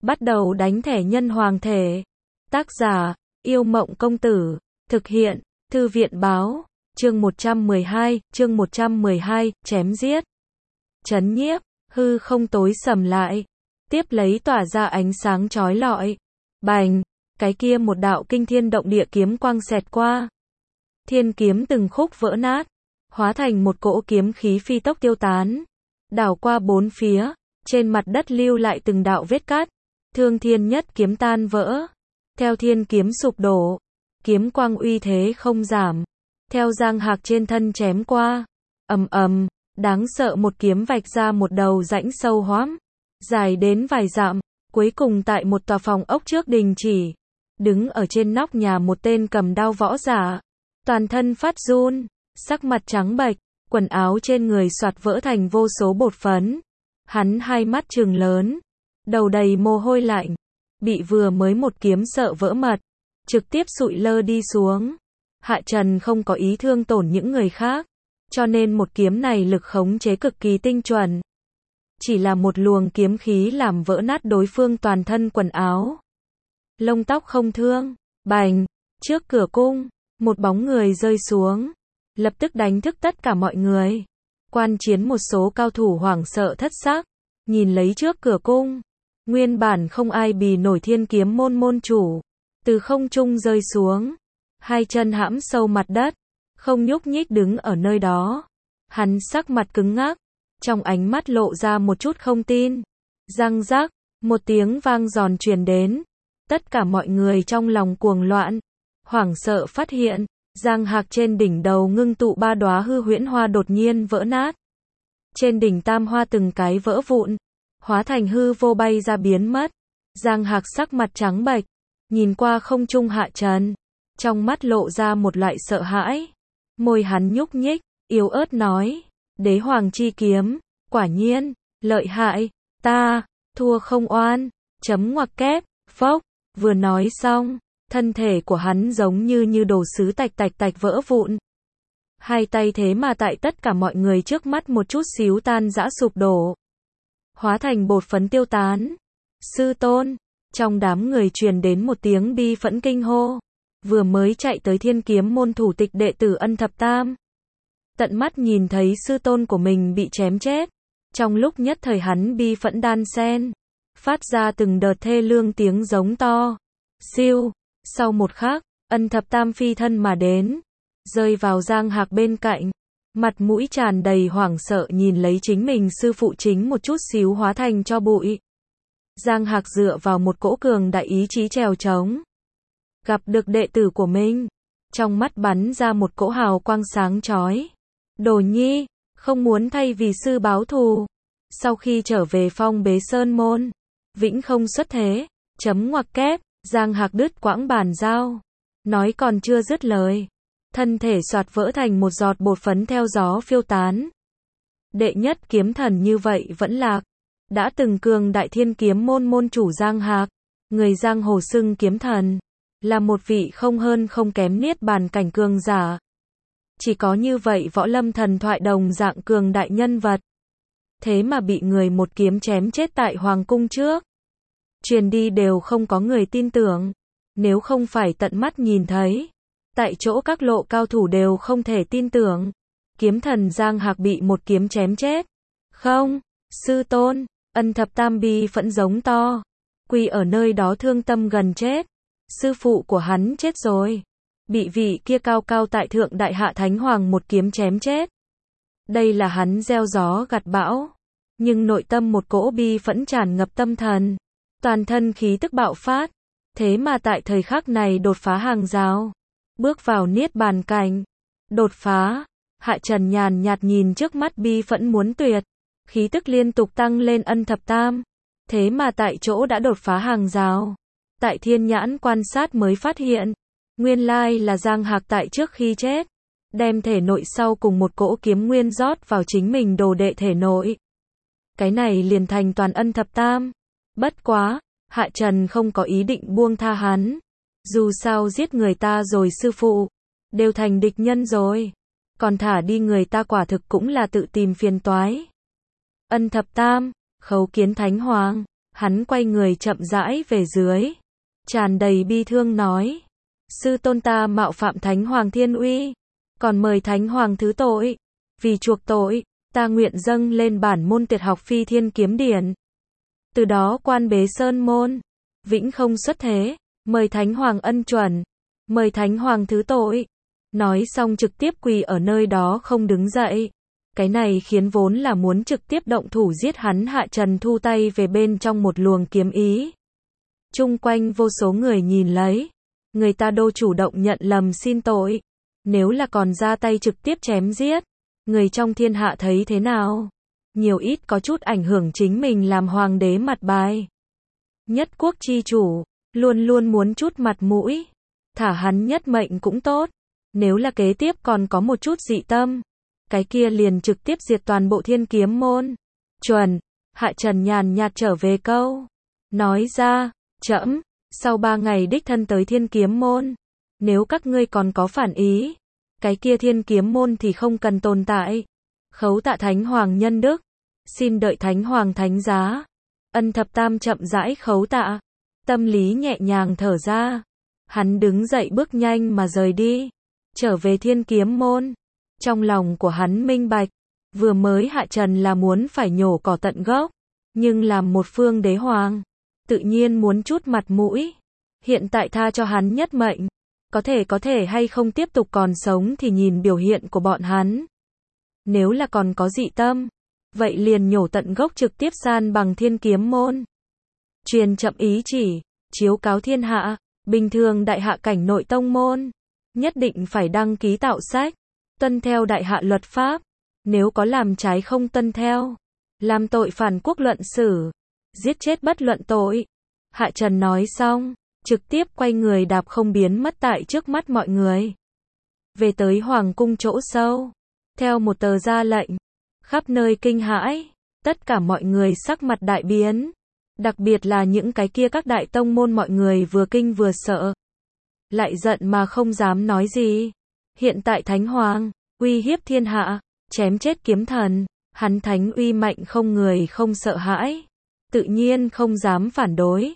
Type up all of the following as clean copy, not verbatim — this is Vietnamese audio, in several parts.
bắt đầu đánh thẻ nhân hoàng thể. Tác giả, Yêu Mộng Công Tử. Thực hiện, Thư viện Báo. Chương 112, chém giết. Chấn nhiếp, hư không tối sầm lại. Tiếp lấy tỏa ra ánh sáng chói lọi. Bành, cái kia một đạo kinh thiên động địa kiếm quang xẹt qua. Thiên kiếm từng khúc vỡ nát, hóa thành một cỗ kiếm khí phi tốc tiêu tán. Đảo qua bốn phía, trên mặt đất lưu lại từng đạo vết cắt. Thương thiên nhất kiếm tan vỡ. Theo thiên kiếm sụp đổ, kiếm quang uy thế không giảm. Theo Giang Hạc trên thân chém qua. Ầm ầm, đáng sợ một kiếm vạch ra một đầu rãnh sâu hoắm, dài đến vài dặm, cuối cùng tại một tòa phòng ốc trước đình chỉ. Đứng ở trên nóc nhà một tên cầm đao võ giả, toàn thân phát run, sắc mặt trắng bệch, quần áo trên người soạt vỡ thành vô số bột phấn. Hắn hai mắt trừng lớn, đầu đầy mồ hôi lạnh, bị vừa mới một kiếm sợ vỡ mật, trực tiếp sụi lơ đi xuống. Hạ Trần không có ý thương tổn những người khác, cho nên một kiếm này lực khống chế cực kỳ tinh chuẩn. Chỉ là một luồng kiếm khí làm vỡ nát đối phương toàn thân quần áo. Lông tóc không thương, bành, trước cửa cung, một bóng người rơi xuống, lập tức đánh thức tất cả mọi người. Quan chiến một số cao thủ hoảng sợ thất sắc, nhìn lấy trước cửa cung, nguyên bản không ai bì nổi thiên kiếm môn môn chủ, từ không trung rơi xuống, hai chân hãm sâu mặt đất, không nhúc nhích đứng ở nơi đó. Hắn sắc mặt cứng ngắc, trong ánh mắt lộ ra một chút không tin. Răng rắc, một tiếng vang giòn truyền đến. Tất cả mọi người trong lòng cuồng loạn, hoảng sợ phát hiện, Giang Hạc trên đỉnh đầu ngưng tụ ba đóa hư huyễn hoa đột nhiên vỡ nát. Trên đỉnh tam hoa từng cái vỡ vụn, hóa thành hư vô bay ra biến mất. Giang Hạc sắc mặt trắng bệch, nhìn qua không trung Hạ Trần, trong mắt lộ ra một loại sợ hãi. Môi hắn nhúc nhích, yếu ớt nói, Đế Hoàng chi kiếm, quả nhiên, lợi hại, ta, thua không oan, chấm ngoặc kép, phốc, vừa nói xong, thân thể của hắn giống như đồ sứ tạch tạch tạch vỡ vụn. Hai tay thế mà tại tất cả mọi người trước mắt một chút xíu tan rã sụp đổ, hóa thành bột phấn tiêu tán. Sư tôn, trong đám người truyền đến một tiếng bi phẫn kinh hô. Vừa mới chạy tới thiên kiếm môn thủ tịch đệ tử Ân Thập Tam, tận mắt nhìn thấy sư tôn của mình bị chém chết. Trong lúc nhất thời hắn bi phẫn đan xen, phát ra từng đợt thê lương tiếng giống to. Siêu, sau một khắc, Ân Thập Tam phi thân mà đến, rơi vào Giang Hạc bên cạnh, mặt mũi tràn đầy hoảng sợ nhìn lấy chính mình sư phụ chính một chút xíu hóa thành tro bụi. Giang Hạc dựa vào một cỗ cường đại ý chí trèo trống, gặp được đệ tử của mình, trong mắt bắn ra một cỗ hào quang sáng chói. Đồ nhi, không muốn thay vì sư báo thù. Sau khi trở về Phong Bế Sơn môn, vĩnh không xuất thế, chấm ngoặc kép, Giang Hạc đứt quãng bàn giao. Nói còn chưa dứt lời, thân thể soạt vỡ thành một giọt bột phấn theo gió phiêu tán. Đệ nhất kiếm thần như vậy vẫn lạc. Đã từng cường đại thiên kiếm môn môn chủ Giang Hạc, người giang hồ xưng kiếm thần, là một vị không hơn không kém niết bàn cảnh cường giả. Chỉ có như vậy võ lâm thần thoại đồng dạng cường đại nhân vật, thế mà bị người một kiếm chém chết tại hoàng cung trước. Truyền đi đều không có người tin tưởng, nếu không phải tận mắt nhìn thấy, tại chỗ các lộ cao thủ đều không thể tin tưởng. Kiếm thần Giang Hạc bị một kiếm chém chết. Không, sư tôn, Ân Thập Tam bi phẫn giống to, quỳ ở nơi đó thương tâm gần chết. Sư phụ của hắn chết rồi, bị vị kia cao cao tại thượng đại hạ thánh hoàng một kiếm chém chết. Đây là hắn gieo gió gặt bão, nhưng nội tâm một cỗ bi phẫn tràn ngập tâm thần, toàn thân khí tức bạo phát, thế mà tại thời khắc này đột phá hàng rào, bước vào niết bàn cảnh. Đột phá, Hạ Trần nhàn nhạt nhìn trước mắt bi phẫn muốn tuyệt, khí tức liên tục tăng lên Ân Thập Tam, thế mà tại chỗ đã đột phá hàng rào. Tại thiên nhãn quan sát mới phát hiện, nguyên lai là Giang Hạc tại trước khi chết, đem thể nội sau cùng một cỗ kiếm nguyên rót vào chính mình đồ đệ thể nội. Cái này liền thành toàn Ân Thập Tam. Bất quá, Hạ Trần không có ý định buông tha hắn. Dù sao giết người ta rồi sư phụ, đều thành địch nhân rồi, còn thả đi người ta quả thực cũng là tự tìm phiền toái. Ân Thập Tam, khấu kiến Thánh Hoàng. Hắn quay người chậm rãi về dưới, tràn đầy bi thương nói: sư tôn ta mạo phạm Thánh Hoàng thiên uy, còn mời Thánh Hoàng thứ tội. Vì chuộc tội, ta nguyện dâng lên bản môn tuyệt học Phi Thiên Kiếm Điển. Từ đó quan bế sơn môn, vĩnh không xuất thế, mời Thánh Hoàng ân chuẩn, mời Thánh Hoàng thứ tội. Nói xong trực tiếp quỳ ở nơi đó không đứng dậy. Cái này khiến vốn là muốn trực tiếp động thủ giết hắn Hạ Trần thu tay về bên trong một luồng kiếm ý. Chung quanh vô số người nhìn lấy, người ta đô chủ động nhận lầm xin tội. Nếu là còn ra tay trực tiếp chém giết, người trong thiên hạ thấy thế nào? Nhiều ít có chút ảnh hưởng chính mình làm hoàng đế mặt bài. Nhất quốc chi chủ, luôn luôn muốn chút mặt mũi. Thả hắn nhất mệnh cũng tốt. Nếu là kế tiếp còn có một chút dị tâm, cái kia liền trực tiếp diệt toàn bộ Thiên Kiếm môn. Chuẩn, Hạ Trần nhàn nhạt trở về câu. Nói ra, trẫm, sau 3 ngày đích thân tới Thiên Kiếm môn. Nếu các ngươi còn có phản ý, cái kia Thiên Kiếm môn thì không cần tồn tại. Khấu tạ Thánh Hoàng nhân đức, xin đợi Thánh Hoàng thánh giá. Ân Thập Tam chậm rãi khấu tạ, tâm lý nhẹ nhàng thở ra. Hắn đứng dậy bước nhanh mà rời đi, trở về Thiên Kiếm môn. Trong lòng của hắn minh bạch, vừa mới Hạ Trần là muốn phải nhổ cỏ tận gốc, nhưng làm một phương đế hoàng, tự nhiên muốn chút mặt mũi. Hiện tại tha cho hắn nhất mệnh, có thể hay không tiếp tục còn sống thì nhìn biểu hiện của bọn hắn. Nếu là còn có dị tâm, vậy liền nhổ tận gốc trực tiếp san bằng Thiên Kiếm môn. Truyền chậm ý chỉ, chiếu cáo thiên hạ, bình thường đại hạ cảnh nội tông môn, nhất định phải đăng ký tạo sách, tuân theo đại hạ luật pháp. Nếu có làm trái không tuân theo, làm tội phản quốc luận xử, giết chết bất luận tội. Hạ Trần nói xong, trực tiếp quay người đạp không biến mất tại trước mắt mọi người. Về tới hoàng cung chỗ sâu, theo một tờ ra lệnh, khắp nơi kinh hãi, tất cả mọi người sắc mặt đại biến. Đặc biệt là những cái kia các đại tông môn mọi người vừa kinh vừa sợ. Lại giận mà không dám nói gì. Hiện tại Thánh Hoàng, uy hiếp thiên hạ, chém chết kiếm thần, hắn thánh uy mạnh không người không sợ hãi. Tự nhiên không dám phản đối.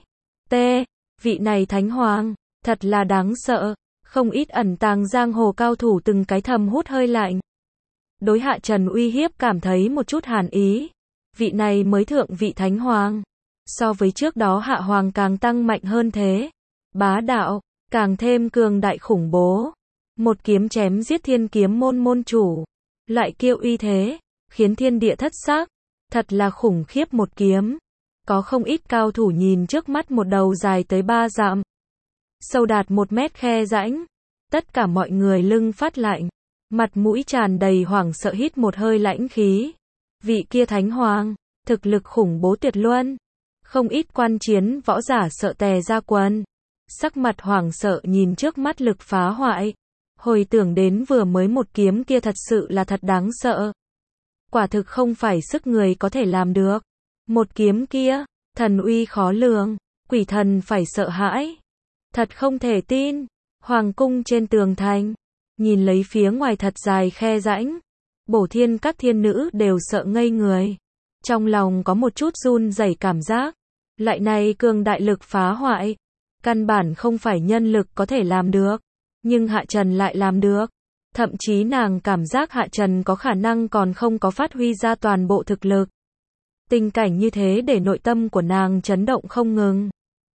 Vị này Thánh Hoàng, thật là đáng sợ. Không ít ẩn tàng giang hồ cao thủ từng cái thầm hút hơi lạnh. Đối Hạ Trần uy hiếp cảm thấy một chút hàn ý. Vị này mới thượng vị Thánh Hoàng. So với trước đó Hạ Hoàng càng tăng mạnh hơn thế. Bá đạo, càng thêm cường đại khủng bố. Một kiếm chém giết Thiên Kiếm môn môn chủ. Lại kiêu uy thế, khiến thiên địa thất sắc. Thật là khủng khiếp một kiếm. Có không ít cao thủ nhìn trước mắt một đầu dài tới 3 dặm. Sâu đạt 1 mét khe rãnh. Tất cả mọi người lưng phát lạnh. Mặt mũi tràn đầy hoảng sợ hít một hơi lãnh khí. Vị kia Thánh Hoàng, thực lực khủng bố tuyệt luân. Không ít quan chiến võ giả sợ tè ra quần. Sắc mặt hoảng sợ nhìn trước mắt lực phá hoại. Hồi tưởng đến vừa mới một kiếm kia thật sự là thật đáng sợ. Quả thực không phải sức người có thể làm được. Một kiếm kia, thần uy khó lường, quỷ thần phải sợ hãi. Thật không thể tin. Hoàng cung trên tường thành, nhìn lấy phía ngoài thật dài khe rãnh. Bổ thiên các thiên nữ đều sợ ngây người. Trong lòng có một chút run rẩy cảm giác. Lại này cường đại lực phá hoại. Căn bản không phải nhân lực có thể làm được. Nhưng Hạ Trần lại làm được. Thậm chí nàng cảm giác Hạ Trần có khả năng còn không có phát huy ra toàn bộ thực lực. Tình cảnh như thế để nội tâm của nàng chấn động không ngừng.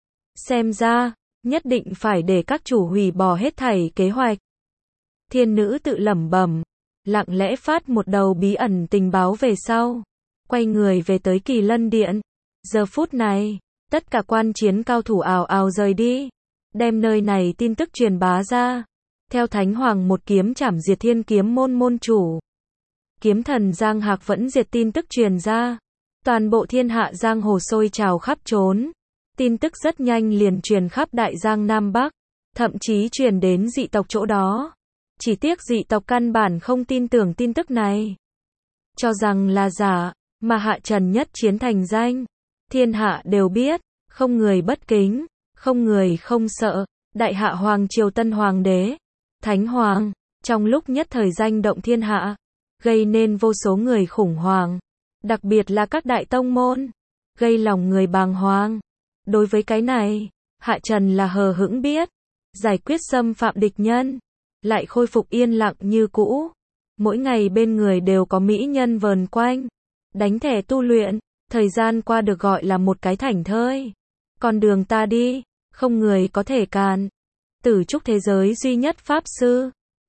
Xem ra, nhất định phải để các chủ hủy bỏ hết thảy kế hoạch. Thiên nữ tự lẩm bẩm, lặng lẽ phát một đầu bí ẩn tình báo về sau. Quay người về tới Kỳ Lân Điện. Giờ phút này, tất cả quan chiến cao thủ ào ào rời đi. Đem nơi này tin tức truyền bá ra. Theo Thánh Hoàng một kiếm chảm diệt Thiên Kiếm môn môn chủ. Kiếm thần Giang Hạc vẫn diệt tin tức truyền ra. Toàn bộ thiên hạ giang hồ sôi trào khắp trốn. Tin tức rất nhanh liền truyền khắp Đại Giang Nam Bắc. Thậm chí truyền đến dị tộc chỗ đó. Chỉ tiếc dị tộc căn bản không tin tưởng tin tức này. Cho rằng là giả, mà Hạ Trần nhất chiến thành danh. Thiên hạ đều biết, không người bất kính, không người không sợ. Đại hạ Hoàng Triều Tân Hoàng đế, Thánh Hoàng, trong lúc nhất thời danh động thiên hạ, gây nên vô số người khủng hoảng. Đặc biệt là các đại tông môn. gây lòng người bàng hoàng. Đối với cái này, Hạ Trần là hờ hững biết, giải quyết xâm phạm địch nhân, lại khôi phục yên lặng như cũ. Mỗi ngày bên người đều có mỹ nhân vờn quanh, đánh thẻ tu luyện, thời gian qua được gọi là một cái thảnh thơi. Con đường ta đi, không người có thể cản. Tử trúc thế giới duy nhất pháp sư.